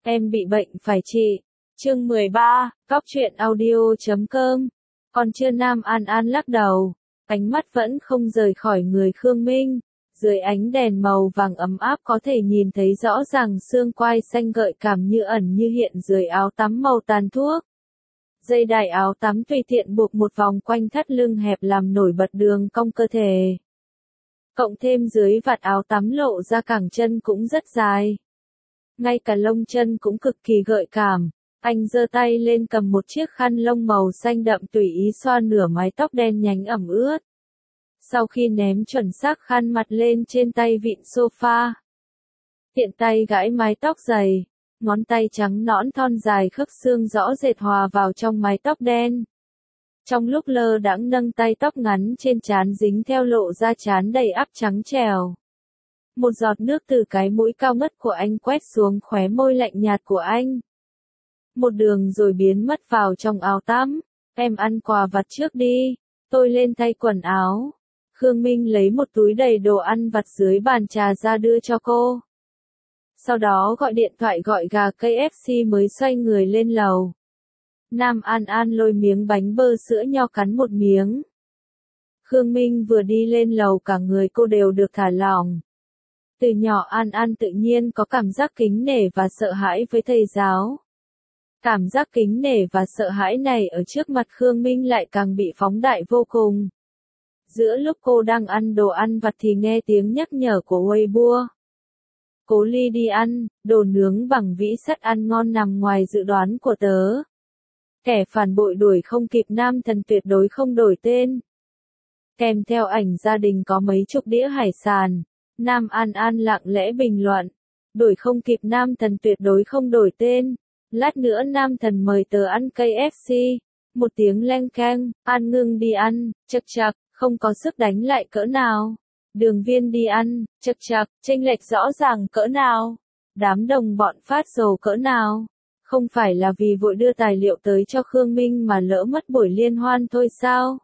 Em bị bệnh phải trị. Chương 13, Cóc truyện audio.com. Còn chưa Nam An An lắc đầu, ánh mắt vẫn không rời khỏi người Khương Minh. Dưới ánh đèn màu vàng ấm áp có thể nhìn thấy rõ ràng xương quai xanh gợi cảm như ẩn như hiện dưới áo tắm màu tàn thuốc. Dây đai áo tắm tùy tiện buộc một vòng quanh thắt lưng hẹp làm nổi bật đường cong cơ thể. Cộng thêm dưới vạt áo tắm lộ ra cẳng chân cũng rất dài. Ngay cả lông chân cũng cực kỳ gợi cảm. Anh giơ tay lên cầm một chiếc khăn lông màu xanh đậm tùy ý xoa nửa mái tóc đen nhánh ẩm ướt. Sau khi ném chuẩn xác khăn mặt lên trên tay vịn sofa, tiện tay gãi mái tóc dày, ngón tay trắng nõn thon dài khớp xương rõ rệt hòa vào trong mái tóc đen. Trong lúc lơ đãng nâng tay tóc ngắn trên trán dính theo lộ ra trán đầy ắp trắng trẻo. Một giọt nước từ cái mũi cao ngất của anh quét xuống khóe môi lạnh nhạt của anh. Một đường rồi biến mất vào trong áo tắm. Em ăn quà vặt trước đi, tôi lên thay quần áo. Khương Minh lấy một túi đầy đồ ăn vặt dưới bàn trà ra đưa cho cô. Sau đó gọi điện thoại gọi gà KFC mới xoay người lên lầu. Nam An An lôi miếng bánh bơ sữa nho cắn một miếng. Khương Minh vừa đi lên lầu cả người cô đều được thả lỏng. Từ nhỏ An An tự nhiên có cảm giác kính nể và sợ hãi với thầy giáo. Cảm giác kính nể và sợ hãi này ở trước mặt Khương Minh lại càng bị phóng đại vô cùng. Giữa lúc cô đang ăn đồ ăn vặt thì nghe tiếng nhắc nhở của Weibo. Cố Ly đi ăn, đồ nướng bằng vĩ sắt ăn ngon nằm ngoài dự đoán của tớ. Kẻ phản bội đuổi không kịp nam thần tuyệt đối không đổi tên. Kèm theo ảnh gia đình có mấy chục đĩa hải sản. Nam An An lặng lẽ bình luận. Đuổi không kịp nam thần tuyệt đối không đổi tên. Lát nữa nam thần mời tớ ăn KFC. Một tiếng leng keng, An ngưng đi ăn, chậc chậc, không có sức đánh lại cỡ nào. Đường Viên đi ăn, chậc chậc, chênh lệch rõ ràng cỡ nào. Đám đồng bọn phát dồ cỡ nào. Không phải là vì vội đưa tài liệu tới cho Khương Minh mà lỡ mất buổi liên hoan thôi sao?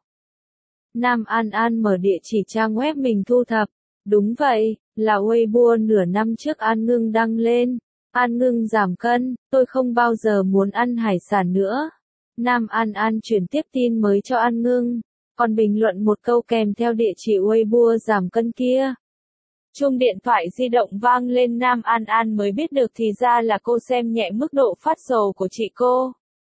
Nam An An mở địa chỉ trang web mình thu thập. Đúng vậy, là Weibo nửa năm trước An Ngưng đăng lên. An Ngưng giảm cân, tôi không bao giờ muốn ăn hải sản nữa. Nam An An chuyển tiếp tin mới cho An Ngưng, còn bình luận một câu kèm theo địa chỉ Weibo giảm cân kia. Chuông điện thoại di động vang lên, Nam An An mới biết được thì ra là cô xem nhẹ mức độ phát sầu của chị cô.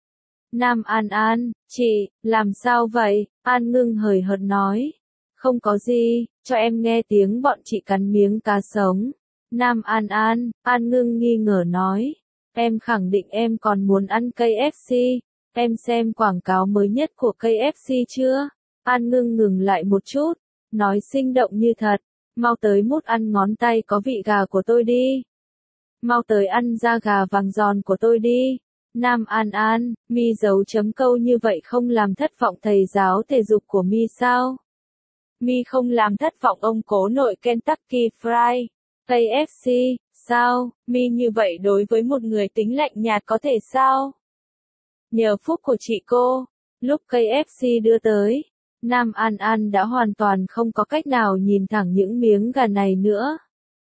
Nam An An, chị, làm sao vậy? An Ngưng hời hợt nói. Không có gì, cho em nghe tiếng bọn chị cắn miếng cá sống. Nam An An, An Ngưng nghi ngờ nói. Em khẳng định em còn muốn ăn KFC. Em xem quảng cáo mới nhất của KFC chưa? An Ngưng ngừng lại một chút, nói sinh động như thật. Mau tới mút ăn ngón tay có vị gà của tôi đi. Mau tới ăn da gà vàng giòn của tôi đi. Nam An An, mi giấu chấm câu như vậy không làm thất vọng thầy giáo thể dục của mi sao? Mi không làm thất vọng ông cố nội Kentucky Fried KFC, sao? Mi như vậy đối với một người tính lạnh nhạt có thể sao? Nhờ phúc của chị cô, lúc KFC đưa tới, Nam An An đã hoàn toàn không có cách nào nhìn thẳng những miếng gà này nữa.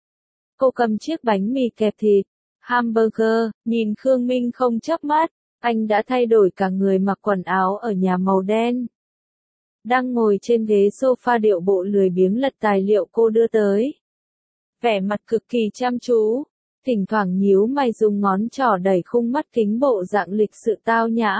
Cô cầm chiếc bánh mì kẹp thịt, hamburger, nhìn Khương Minh không chớp mắt, anh đã thay đổi cả người mặc quần áo ở nhà màu đen. Đang ngồi trên ghế sofa điệu bộ lười biếng lật tài liệu cô đưa tới. Vẻ mặt cực kỳ chăm chú, thỉnh thoảng nhíu mày dùng ngón trỏ đẩy khung mắt kính bộ dạng lịch sự tao nhã.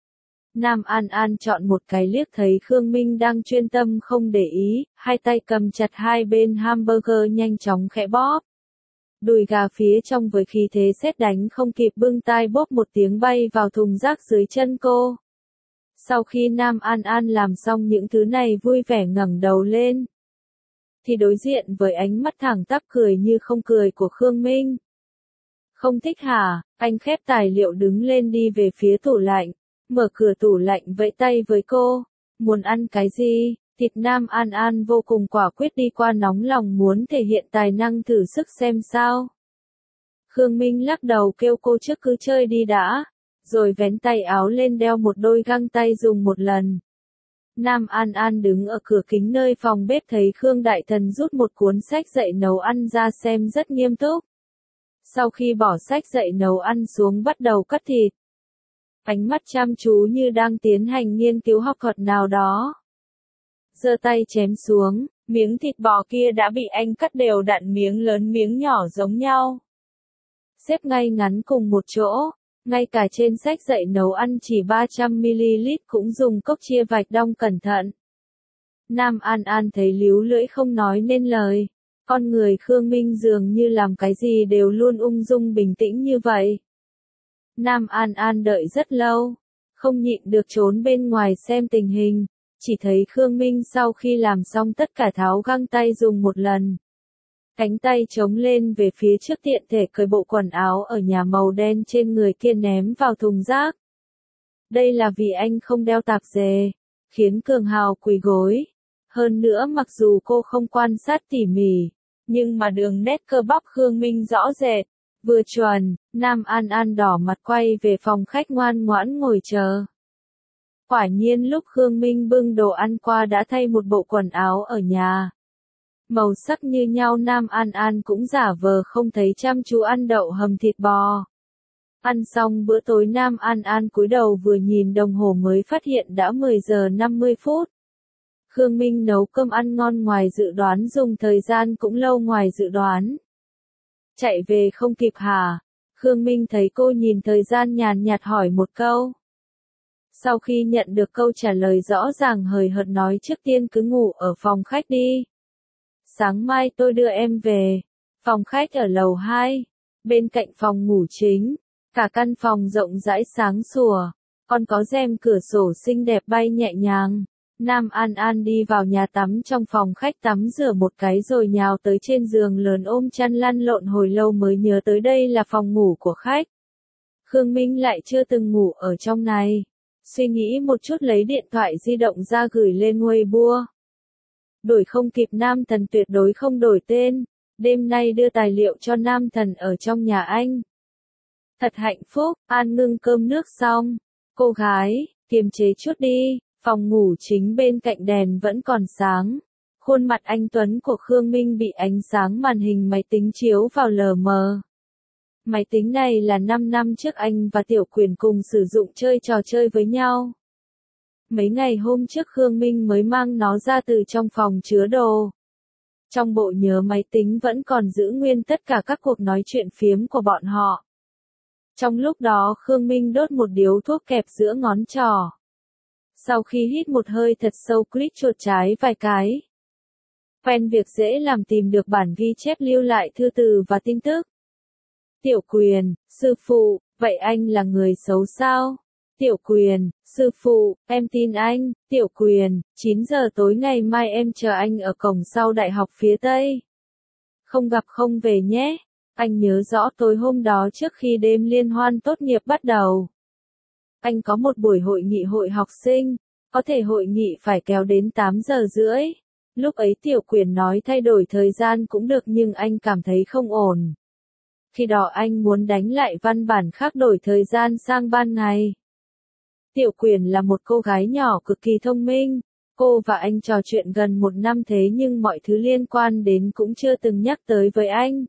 Nam An An chọn một cái liếc thấy Khương Minh đang chuyên tâm không để ý, hai tay cầm chặt hai bên hamburger nhanh chóng khẽ bóp. Đùi gà phía trong với khí thế sét đánh không kịp bưng tai bóp một tiếng bay vào thùng rác dưới chân cô. Sau khi Nam An An làm xong những thứ này vui vẻ ngẩng đầu lên, thì đối diện với ánh mắt thẳng tắp cười như không cười của Khương Minh. Không thích hả? Anh khép tài liệu đứng lên đi về phía tủ lạnh, mở cửa tủ lạnh vẫy tay với cô. Muốn ăn cái gì? Thịt. Nam An An vô cùng quả quyết đi qua nóng lòng muốn thể hiện tài năng thử sức xem sao. Khương Minh lắc đầu kêu cô trước cứ chơi đi đã, rồi vén tay áo lên đeo một đôi găng tay dùng một lần. Nam An An đứng ở cửa kính nơi phòng bếp thấy Khương Đại Thần rút một cuốn sách dạy nấu ăn ra xem rất nghiêm túc. Sau khi bỏ sách dậy nấu ăn xuống bắt đầu cắt thịt. Ánh mắt chăm chú như đang tiến hành nghiên cứu học thuật nào đó. Giơ tay chém xuống, miếng thịt bò kia đã bị anh cắt đều đặn miếng lớn miếng nhỏ giống nhau. Xếp ngay ngắn cùng một chỗ, ngay cả trên sách dạy nấu ăn chỉ 300ml cũng dùng cốc chia vạch đong cẩn thận. Nam An An thấy líu lưỡi không nói nên lời. Con người Khương Minh dường như làm cái gì đều luôn ung dung bình tĩnh như vậy. Nam An An đợi rất lâu, không nhịn được trốn bên ngoài xem tình hình, chỉ thấy Khương Minh sau khi làm xong tất cả tháo găng tay dùng một lần. Cánh tay chống lên về phía trước tiện thể cởi bộ quần áo ở nhà màu đen trên người kia ném vào thùng rác. Đây là vì anh không đeo tạp dề, khiến Cường Hào quỳ gối. Hơn nữa mặc dù cô không quan sát tỉ mỉ, nhưng mà đường nét cơ bắp Khương Minh rõ rệt, vừa chuẩn. Nam An An đỏ mặt quay về phòng khách ngoan ngoãn ngồi chờ. Quả nhiên lúc Khương Minh bưng đồ ăn qua đã thay một bộ quần áo ở nhà. Màu sắc như nhau. Nam An An cũng giả vờ không thấy, chăm chú ăn đậu hầm thịt bò. Ăn xong bữa tối Nam An An cúi đầu vừa nhìn đồng hồ mới phát hiện đã 10 giờ 50 phút. Khương Minh nấu cơm ăn ngon ngoài dự đoán, dùng thời gian cũng lâu ngoài dự đoán. Chạy về không kịp hả? Khương Minh thấy cô nhìn thời gian nhàn nhạt hỏi một câu. Sau khi nhận được câu trả lời rõ ràng hời hợt nói trước tiên cứ ngủ ở phòng khách đi. Sáng mai tôi đưa em về. Phòng khách ở lầu 2, bên cạnh phòng ngủ chính. Cả căn phòng rộng rãi sáng sủa, còn có rèm cửa sổ xinh đẹp bay nhẹ nhàng. Nam An An đi vào nhà tắm, trong phòng khách tắm rửa một cái rồi nhào tới trên giường lớn ôm chăn lăn lộn hồi lâu mới nhớ tới đây là phòng ngủ của khách. Khương Minh lại chưa từng ngủ ở trong này. Suy nghĩ một chút lấy điện thoại di động ra gửi lên Weibo. Đổi không kịp, Nam Thần tuyệt đối không đổi tên. Đêm nay đưa tài liệu cho Nam Thần ở trong nhà anh. Thật hạnh phúc. An ngưng cơm nước xong. Cô gái, kiềm chế chút đi. Phòng ngủ chính bên cạnh đèn vẫn còn sáng. Khuôn mặt anh tuấn của Khương Minh bị ánh sáng màn hình máy tính chiếu vào lờ mờ. Máy tính này là 5 năm trước anh và Tiểu Quyền cùng sử dụng chơi trò chơi với nhau. Mấy ngày hôm trước Khương Minh mới mang nó ra từ trong phòng chứa đồ. Trong bộ nhớ máy tính vẫn còn giữ nguyên tất cả các cuộc nói chuyện phiếm của bọn họ. Trong lúc đó Khương Minh đốt một điếu thuốc kẹp giữa ngón trỏ. Sau khi hít một hơi thật sâu, click chuột trái vài cái. Quen việc dễ làm tìm được bản ghi chép lưu lại thư từ và tin tức. Tiểu Quyền, sư phụ, vậy anh là người xấu sao? Tiểu Quyền, sư phụ, em tin anh. Tiểu Quyền, 9 giờ tối ngày mai em chờ anh ở cổng sau Đại học phía Tây. Không gặp không về nhé. Anh nhớ rõ tối hôm đó trước khi đêm liên hoan tốt nghiệp bắt đầu. Anh có một buổi hội nghị hội học sinh, có thể hội nghị phải kéo đến 8 giờ rưỡi. Lúc ấy Tiểu Quyền nói thay đổi thời gian cũng được nhưng anh cảm thấy không ổn. Khi đó anh muốn đánh lại văn bản khác đổi thời gian sang ban ngày. Tiểu Quyền là một cô gái nhỏ cực kỳ thông minh. Cô và anh trò chuyện gần 1 năm thế nhưng mọi thứ liên quan đến cũng chưa từng nhắc tới với anh.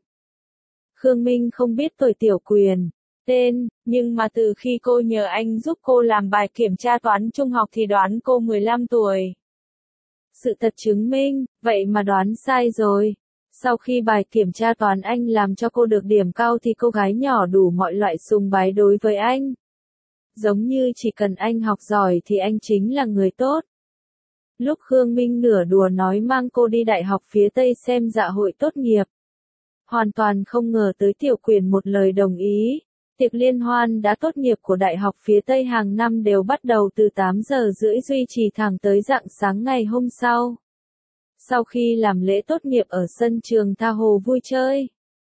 Khương Minh không biết tuổi Tiểu Quyền, tên, nhưng mà từ khi cô nhờ anh giúp cô làm bài kiểm tra toán trung học thì đoán cô 15 tuổi. Sự thật chứng minh, vậy mà đoán sai rồi. Sau khi bài kiểm tra toán anh làm cho cô được điểm cao thì cô gái nhỏ đủ mọi loại sùng bái đối với anh. Giống như chỉ cần anh học giỏi thì anh chính là người tốt. Lúc Khương Minh nửa đùa nói mang cô đi Đại học phía Tây xem dạ hội tốt nghiệp. Hoàn toàn không ngờ tới Tiểu Quyền một lời đồng ý. Tiệc liên hoan đã tốt nghiệp của Đại học phía Tây hàng năm đều bắt đầu từ 8 giờ rưỡi duy trì thẳng tới rạng sáng ngày hôm sau. Sau khi làm lễ tốt nghiệp ở sân trường tha hồ vui chơi.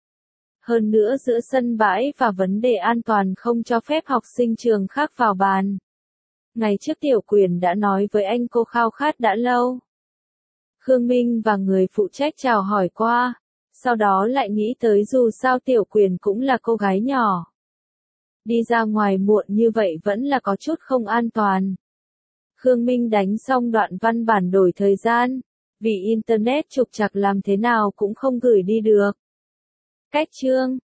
Hơn nữa giữa sân bãi và vấn đề an toàn không cho phép học sinh trường khác vào bàn. Ngày trước Tiểu Quyền đã nói với anh cô khao khát đã lâu. Khương Minh và người phụ trách chào hỏi qua, sau đó lại nghĩ tới dù sao Tiểu Quyền cũng là cô gái nhỏ. Đi ra ngoài muộn như vậy vẫn là có chút không an toàn. Khương Minh đánh xong đoạn văn bản đổi thời gian, vì Internet trục trặc làm thế nào cũng không gửi đi được. Cách chương